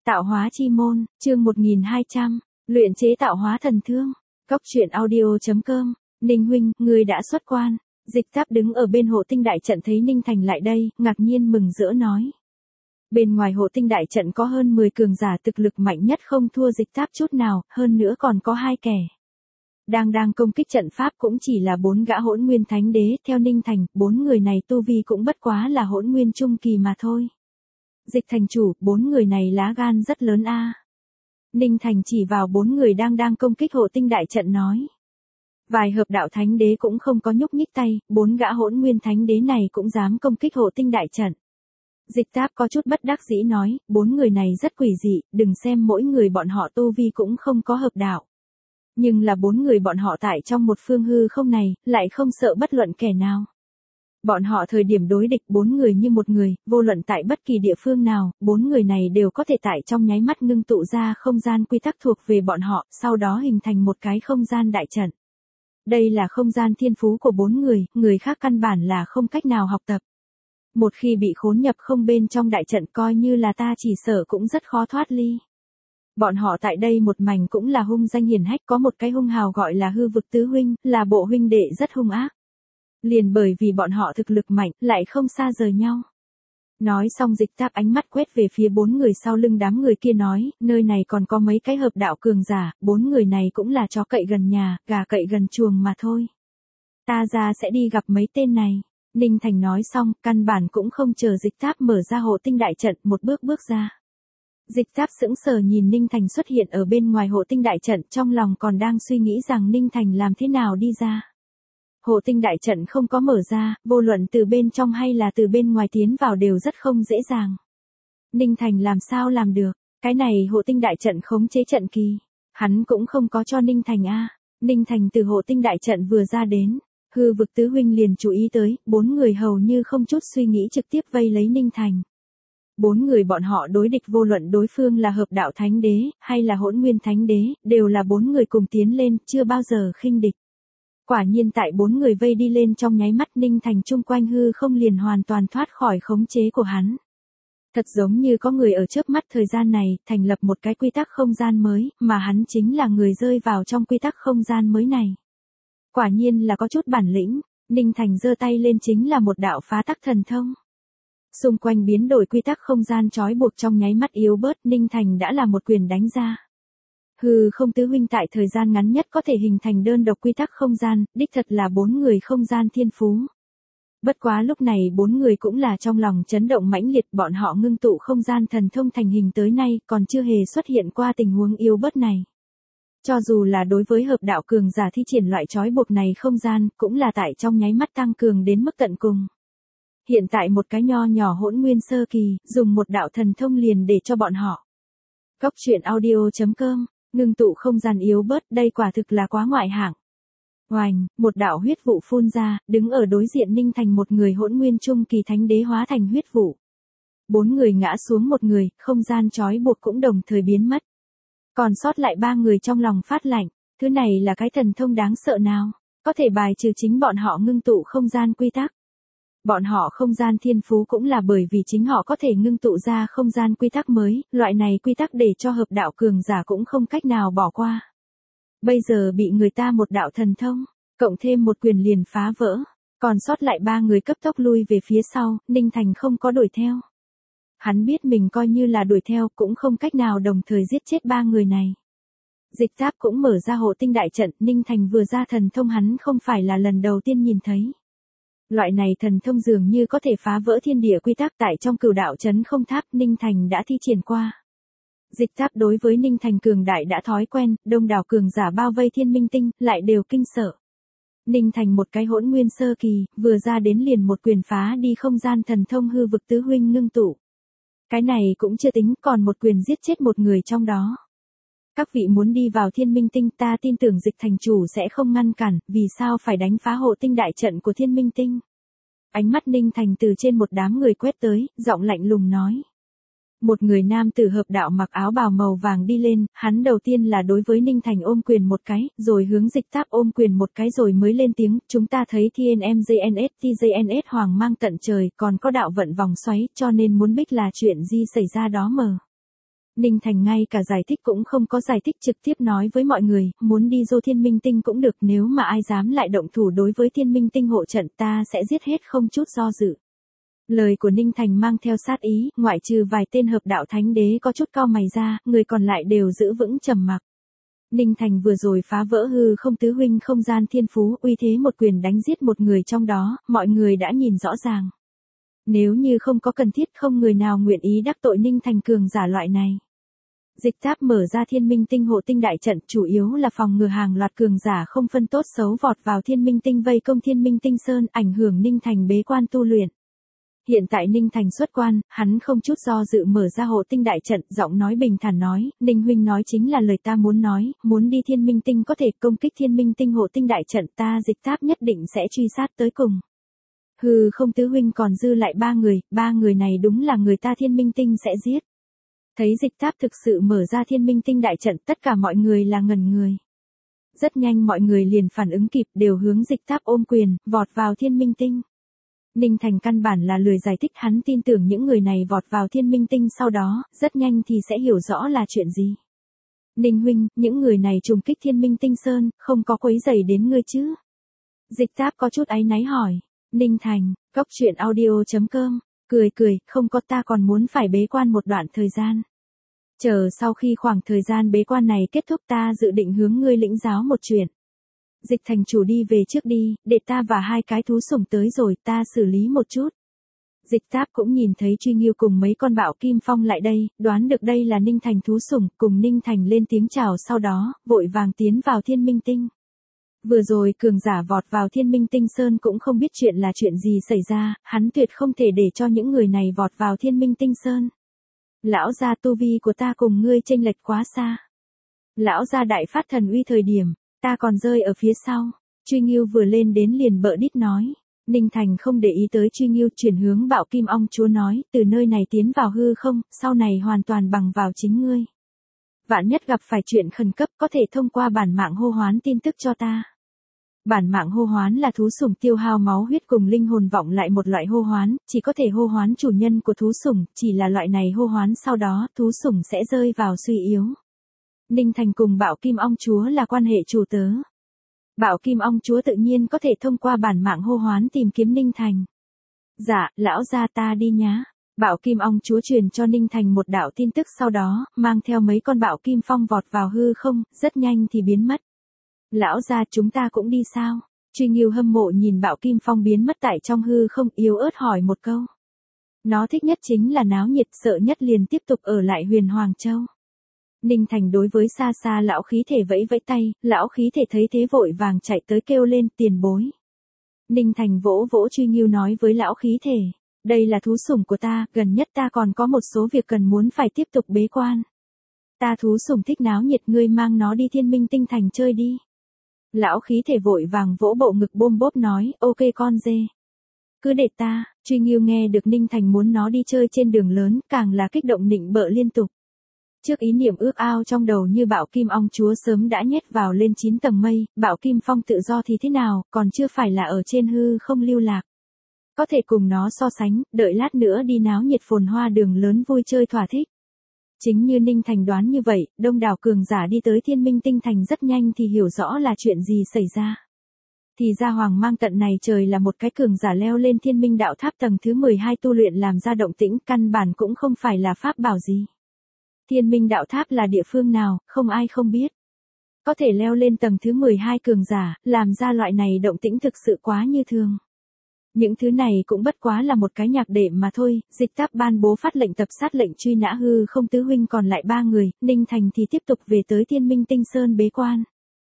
Tạo hóa chi môn, chương 1200, luyện chế tạo hóa thần thương. Cốc truyện audio.com, Ninh huynh, người đã xuất quan. Dịch Táp đứng ở bên hộ tinh đại trận thấy Ninh Thành lại đây, ngạc nhiên mừng rỡ nói. Bên ngoài hộ tinh đại trận có hơn 10 cường giả thực lực mạnh nhất không thua Dịch Táp chút nào, hơn nữa còn có 2 kẻ. Đang công kích trận pháp cũng chỉ là 4 gã hỗn nguyên thánh đế, theo Ninh Thành, 4 người này tu vi cũng bất quá là hỗn nguyên trung kỳ mà thôi. Dịch thành chủ, 4 người này lá gan rất lớn a. Ninh Thành chỉ vào 4 người đang công kích hộ tinh đại trận nói. Vài hợp đạo thánh đế cũng không có nhúc nhích tay, 4 gã hỗn nguyên thánh đế này cũng dám công kích hộ tinh đại trận. Dịch Táp có chút bất đắc dĩ nói, 4 người này rất quỷ dị, đừng xem mỗi người bọn họ tu vi cũng không có hợp đạo. Nhưng là 4 người bọn họ tại trong một phương hư không này, lại không sợ bất luận kẻ nào. Bọn họ thời điểm đối địch 4 người như một người, vô luận tại bất kỳ địa phương nào, 4 người này đều có thể tại trong nháy mắt ngưng tụ ra không gian quy tắc thuộc về bọn họ, sau đó hình thành một cái không gian đại trận. Đây là không gian thiên phú của 4 người, người khác căn bản là không cách nào học tập. Một khi bị khốn nhập không bên trong đại trận coi như là ta chỉ sợ cũng rất khó thoát ly. Bọn họ tại đây một mảnh cũng là hung danh hiển hách, có một cái hung hào gọi là hư vực tứ huynh, là bộ huynh đệ rất hung ác. Liền bởi vì bọn họ thực lực mạnh, lại không xa rời nhau. Nói xong Dịch Táp ánh mắt quét về phía 4 người sau lưng đám người kia nói, nơi này còn có mấy cái hợp đạo cường giả, 4 người này cũng là chó cậy gần nhà, gà cậy gần chuồng mà thôi. Ta ra sẽ đi gặp mấy tên này. Ninh Thành nói xong, căn bản cũng không chờ Dịch Táp mở ra hộ tinh đại trận, một bước ra. Dịch Táp sững sờ nhìn Ninh Thành xuất hiện ở bên ngoài hộ tinh đại trận, trong lòng còn đang suy nghĩ rằng Ninh Thành làm thế nào đi ra. Hộ tinh đại trận không có mở ra, vô luận từ bên trong hay là từ bên ngoài tiến vào đều rất không dễ dàng. Ninh Thành làm sao làm được, cái này hộ tinh đại trận khống chế trận kỳ. Hắn cũng không có cho Ninh Thành a. Ninh Thành từ hộ tinh đại trận vừa ra đến, hư vực tứ huynh liền chú ý tới, 4 người hầu như không chút suy nghĩ trực tiếp vây lấy Ninh Thành. 4 người bọn họ đối địch vô luận đối phương là hợp đạo thánh đế, hay là hỗn nguyên thánh đế, đều là 4 người cùng tiến lên, chưa bao giờ khinh địch. Quả nhiên tại 4 người vây đi lên trong nháy mắt Ninh Thành chung quanh hư không liền hoàn toàn thoát khỏi khống chế của hắn. Thật giống như có người ở chớp mắt thời gian này, thành lập một cái quy tắc không gian mới, mà hắn chính là người rơi vào trong quy tắc không gian mới này. Quả nhiên là có chút bản lĩnh, Ninh Thành giơ tay lên chính là một đạo phá tắc thần thông. Xung quanh biến đổi quy tắc không gian trói buộc trong nháy mắt yếu bớt, Ninh Thành đã là một quyền đánh ra. Hư không tứ huynh tại thời gian ngắn nhất có thể hình thành đơn độc quy tắc không gian, đích thật là 4 người không gian thiên phú. Bất quá lúc này 4 người cũng là trong lòng chấn động mãnh liệt, bọn họ ngưng tụ không gian thần thông thành hình tới nay còn chưa hề xuất hiện qua tình huống yếu bớt này. Cho dù là đối với hợp đạo cường giả thi triển loại trói buộc này không gian, cũng là tại trong nháy mắt tăng cường đến mức tận cùng. Hiện tại một cái nho nhỏ hỗn nguyên sơ kỳ, dùng một đạo thần thông liền để cho bọn họ. Cốc truyện audio.com, ngưng tụ không gian yếu bớt, đây quả thực là quá ngoại hạng. Oành, một đạo huyết vụ phun ra, đứng ở đối diện Ninh Thành một người hỗn nguyên trung kỳ thánh đế hóa thành huyết vụ. 4 người ngã xuống một người, không gian trói buộc cũng đồng thời biến mất. Còn sót lại 3 người trong lòng phát lạnh, thứ này là cái thần thông đáng sợ nào, có thể bài trừ chính bọn họ ngưng tụ không gian quy tắc. Bọn họ không gian thiên phú cũng là bởi vì chính họ có thể ngưng tụ ra không gian quy tắc mới, loại này quy tắc để cho hợp đạo cường giả cũng không cách nào bỏ qua. Bây giờ bị người ta một đạo thần thông, cộng thêm một quyền liền phá vỡ, còn sót lại 3 người cấp tốc lui về phía sau, Ninh Thành không có đuổi theo. Hắn biết mình coi như là đuổi theo cũng không cách nào đồng thời giết chết 3 người này. Dịch Táp cũng mở ra hộ tinh đại trận, Ninh Thành vừa ra thần thông hắn không phải là lần đầu tiên nhìn thấy. Loại này thần thông dường như có thể phá vỡ thiên địa quy tắc, tại trong Cửu Đạo Trấn Không Tháp Ninh Thành đã thi triển qua. Dịch Táp đối với Ninh Thành cường đại đã thói quen, đông đảo cường giả bao vây Thiên Minh Tinh, lại đều kinh sợ. Ninh Thành một cái hỗn nguyên sơ kỳ, vừa ra đến liền một quyền phá đi không gian thần thông hư vực tứ huynh ngưng tụ. Cái này cũng chưa tính, còn một quyền giết chết một người trong đó. Các vị muốn đi vào Thiên Minh Tinh, ta tin tưởng Dịch thành chủ sẽ không ngăn cản, vì sao phải đánh phá hộ tinh đại trận của Thiên Minh Tinh. Ánh mắt Ninh Thành từ trên một đám người quét tới, giọng lạnh lùng nói. Một người nam tử hợp đạo mặc áo bào màu vàng đi lên, hắn đầu tiên là đối với Ninh Thành ôm quyền một cái, rồi hướng Dịch Táp ôm quyền một cái rồi mới lên tiếng, chúng ta thấy TNMJNS TJNS hoàng mang tận trời, còn có đạo vận vòng xoáy, cho nên muốn biết là chuyện gì xảy ra đó mờ. Ninh Thành ngay cả giải thích cũng không có giải thích, trực tiếp nói với mọi người, muốn đi Dô Thiên Minh Tinh cũng được, nếu mà ai dám lại động thủ đối với Thiên Minh Tinh hộ trận ta sẽ giết hết không chút do dự. Lời của Ninh Thành mang theo sát ý, ngoại trừ vài tên hợp đạo thánh đế có chút cau mày ra, người còn lại đều giữ vững trầm mặc. Ninh Thành vừa rồi phá vỡ hư không tứ huynh không gian thiên phú, uy thế một quyền đánh giết một người trong đó, mọi người đã nhìn rõ ràng. Nếu như không có cần thiết, không người nào nguyện ý đắc tội Ninh Thành cường giả loại này. Dịch Tháp mở ra Thiên Minh Tinh hộ tinh đại trận, chủ yếu là phòng ngừa hàng loạt cường giả không phân tốt xấu vọt vào Thiên Minh Tinh vây công Thiên Minh Tinh Sơn, ảnh hưởng Ninh Thành bế quan tu luyện. Hiện tại Ninh Thành xuất quan, hắn không chút do dự mở ra hộ tinh đại trận, giọng nói bình thản nói, Ninh huynh nói chính là lời ta muốn nói, muốn đi Thiên Minh Tinh có thể công kích Thiên Minh Tinh hộ tinh đại trận, ta Dịch Tháp nhất định sẽ truy sát tới cùng. Hừ, không tứ huynh còn dư lại ba người này đúng là người ta Thiên Minh Tinh sẽ giết. Thấy Dịch Tháp thực sự mở ra Thiên Minh Tinh đại trận, tất cả mọi người là ngẩn người. Rất nhanh mọi người liền phản ứng kịp, đều hướng Dịch Tháp ôm quyền, vọt vào Thiên Minh Tinh. Ninh Thành căn bản là lười giải thích, hắn tin tưởng những người này vọt vào Thiên Minh Tinh sau đó, rất nhanh thì sẽ hiểu rõ là chuyện gì. Ninh huynh, những người này trùng kích Thiên Minh Tinh Sơn, không có quấy rầy đến ngươi chứ? Dịch Tháp có chút áy náy hỏi. Ninh Thành, cóc truyện audio.com, cười, không có, ta còn muốn phải bế quan một đoạn thời gian. Chờ sau khi khoảng thời gian bế quan này kết thúc ta dự định hướng ngươi lĩnh giáo một chuyện. Dịch thành chủ đi về trước đi, để ta và hai cái thú sủng tới rồi ta xử lý một chút. Dịch Tháp cũng nhìn thấy Truy Nghiêu cùng mấy con bạo kim phong lại đây, đoán được đây là Ninh Thành thú sủng, cùng Ninh Thành lên tiếng chào sau đó, vội vàng tiến vào Thiên Minh Tinh. Vừa rồi cường giả vọt vào Thiên Minh Tinh Sơn cũng không biết chuyện là chuyện gì xảy ra, hắn tuyệt không thể để cho những người này vọt vào Thiên Minh Tinh Sơn. Lão gia, tu vi của ta cùng ngươi chênh lệch quá xa. Lão gia đại phát thần uy thời điểm, ta còn rơi ở phía sau. Truy Nghiêu vừa lên đến liền bợ đít nói. Ninh Thành không để ý tới Truy Nghiêu, chuyển hướng Bạo Kim Ong Chúa nói, từ nơi này tiến vào hư không, sau này hoàn toàn bằng vào chính ngươi. Vạn nhất gặp phải chuyện khẩn cấp có thể thông qua bản mạng hô hoán tin tức cho ta. Bản mạng hô hoán là thú sủng tiêu hao máu huyết cùng linh hồn vọng lại một loại hô hoán, chỉ có thể hô hoán chủ nhân của thú sủng, chỉ là loại này hô hoán sau đó thú sủng sẽ rơi vào suy yếu. Ninh Thành cùng Bạo Kim Ong Chúa là quan hệ chủ tớ. Bạo Kim Ong Chúa tự nhiên có thể thông qua bản mạng hô hoán tìm kiếm Ninh Thành. Dạ, lão gia ta đi nhá. Bạo Kim Ong Chúa truyền cho Ninh Thành một đạo tin tức sau đó, mang theo mấy con bạo kim phong vọt vào hư không, rất nhanh thì biến mất. Lão gia, chúng ta cũng đi sao? Truy Nghiêu hâm mộ nhìn bạo kim phong biến mất tại trong hư không, yếu ớt hỏi một câu. Nó thích nhất chính là náo nhiệt, sợ nhất liền tiếp tục ở lại Huyền Hoàng Châu. Ninh Thành đối với xa xa lão khí thể vẫy vẫy tay, lão khí thể thấy thế vội vàng chạy tới kêu lên, tiền bối. Ninh Thành vỗ vỗ Truy Nghiêu nói với lão khí thể, đây là thú sủng của ta, gần nhất ta còn có một số việc cần muốn phải tiếp tục bế quan. Ta thú sủng thích náo nhiệt, ngươi mang nó đi Thiên Minh Tinh Thành chơi đi. Lão khí thể vội vàng vỗ bộ ngực bôm bốp nói, ok con dê. Cứ để ta. Truy Nghiêu nghe được Ninh Thành muốn nó đi chơi trên đường lớn, càng là kích động nịnh bợ liên tục. Trước ý niệm ước ao trong đầu như Bạo Kim Ong Chúa sớm đã nhét vào lên 9 tầng mây, Bạo Kim Phong tự do thì thế nào, còn chưa phải là ở trên hư không lưu lạc. Có thể cùng nó so sánh, đợi lát nữa đi náo nhiệt phồn hoa đường lớn vui chơi thỏa thích. Chính như Ninh Thành đoán như vậy, đông đảo cường giả đi tới Thiên Minh Tinh Thành rất nhanh thì hiểu rõ là chuyện gì xảy ra. Thì ra Hoàng Mang tận này trời là một cái cường giả leo lên Thiên Minh Đạo Tháp tầng thứ 12 tu luyện làm ra động tĩnh, căn bản cũng không phải là pháp bảo gì. Thiên Minh Đạo Tháp là địa phương nào, không ai không biết. Có thể leo lên tầng thứ 12 cường giả, làm ra loại này động tĩnh thực sự quá như thường. Những thứ này cũng bất quá là một cái nhạc đệm mà thôi, Dịch Tháp ban bố phát lệnh tập sát lệnh truy nã hư không tứ huynh còn lại 3 người, Ninh Thành thì tiếp tục về tới Thiên Minh Tinh Sơn bế quan.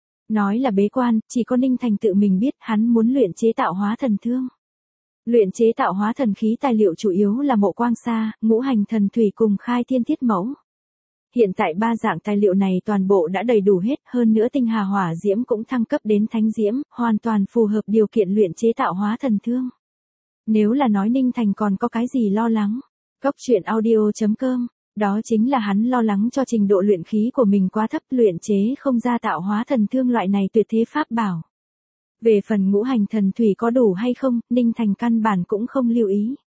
Nói là bế quan, chỉ có Ninh Thành tự mình biết hắn muốn luyện chế tạo hóa thần thương. Luyện chế tạo hóa thần khí tài liệu chủ yếu là mộ quang sa, ngũ hành thần thủy cùng khai thiên thiết mẫu. Hiện tại 3 dạng tài liệu này toàn bộ đã đầy đủ hết, hơn nữa tinh hà hỏa diễm cũng thăng cấp đến thánh diễm, hoàn toàn phù hợp điều kiện luyện chế tạo hóa thần thương. Nếu là nói Ninh Thành còn có cái gì lo lắng, cóc truyện audio.com, đó chính là hắn lo lắng cho trình độ luyện khí của mình quá thấp, luyện chế không ra tạo hóa thần thương loại này tuyệt thế pháp bảo. Về phần ngũ hành thần thủy có đủ hay không, Ninh Thành căn bản cũng không lưu ý.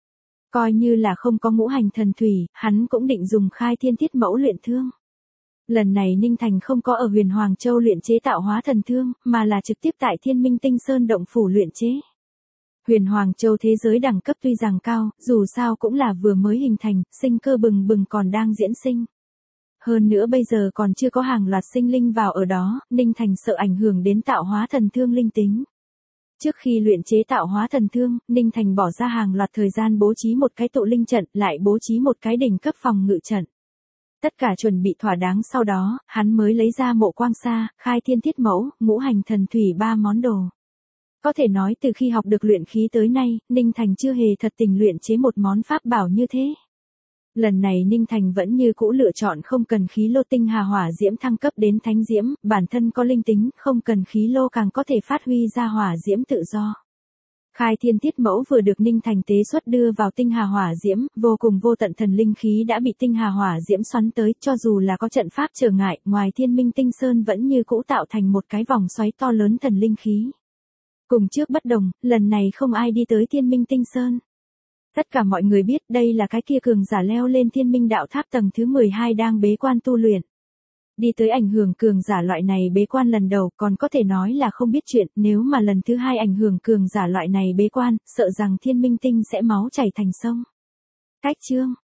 Coi như là không có ngũ hành thần thủy, hắn cũng định dùng khai thiên thiết mẫu luyện thương. Lần này Ninh Thành không có ở Huyền Hoàng Châu luyện chế tạo hóa thần thương, mà là trực tiếp tại Thiên Minh Tinh Sơn động phủ luyện chế. Huyền Hoàng Châu thế giới đẳng cấp tuy rằng cao, dù sao cũng là vừa mới hình thành, sinh cơ bừng bừng còn đang diễn sinh. Hơn nữa bây giờ còn chưa có hàng loạt sinh linh vào ở đó, Ninh Thành sợ ảnh hưởng đến tạo hóa thần thương linh tính. Trước khi luyện chế tạo hóa thần thương, Ninh Thành bỏ ra hàng loạt thời gian bố trí một cái tụ linh trận, lại bố trí một cái đỉnh cấp phòng ngự trận. Tất cả chuẩn bị thỏa đáng sau đó, hắn mới lấy ra mộ quang sa, khai thiên thiết mẫu, ngũ hành thần thủy 3 món đồ. Có thể nói từ khi học được luyện khí tới nay, Ninh Thành chưa hề thật tình luyện chế một món pháp bảo như thế. Lần này Ninh Thành vẫn như cũ lựa chọn không cần khí lô tinh hà hỏa diễm thăng cấp đến thánh diễm, bản thân có linh tính, không cần khí lô càng có thể phát huy ra hỏa diễm tự do. Khai thiên thiết mẫu vừa được Ninh Thành tế xuất đưa vào tinh hà hỏa diễm, vô cùng vô tận thần linh khí đã bị tinh hà hỏa diễm xoắn tới, cho dù là có trận pháp trở ngại, ngoài Thiên Minh Tinh Sơn vẫn như cũ tạo thành một cái vòng xoáy to lớn thần linh khí. Cùng trước bất đồng, lần này không ai đi tới Thiên Minh Tinh Sơn. Tất cả mọi người biết đây là cái kia cường giả leo lên Thiên Minh đạo tháp tầng thứ 12 đang bế quan tu luyện. Đi tới ảnh hưởng cường giả loại này bế quan lần đầu còn có thể nói là không biết chuyện, nếu mà lần thứ 2 ảnh hưởng cường giả loại này bế quan, sợ rằng Thiên Minh Tinh sẽ máu chảy thành sông. Cách chương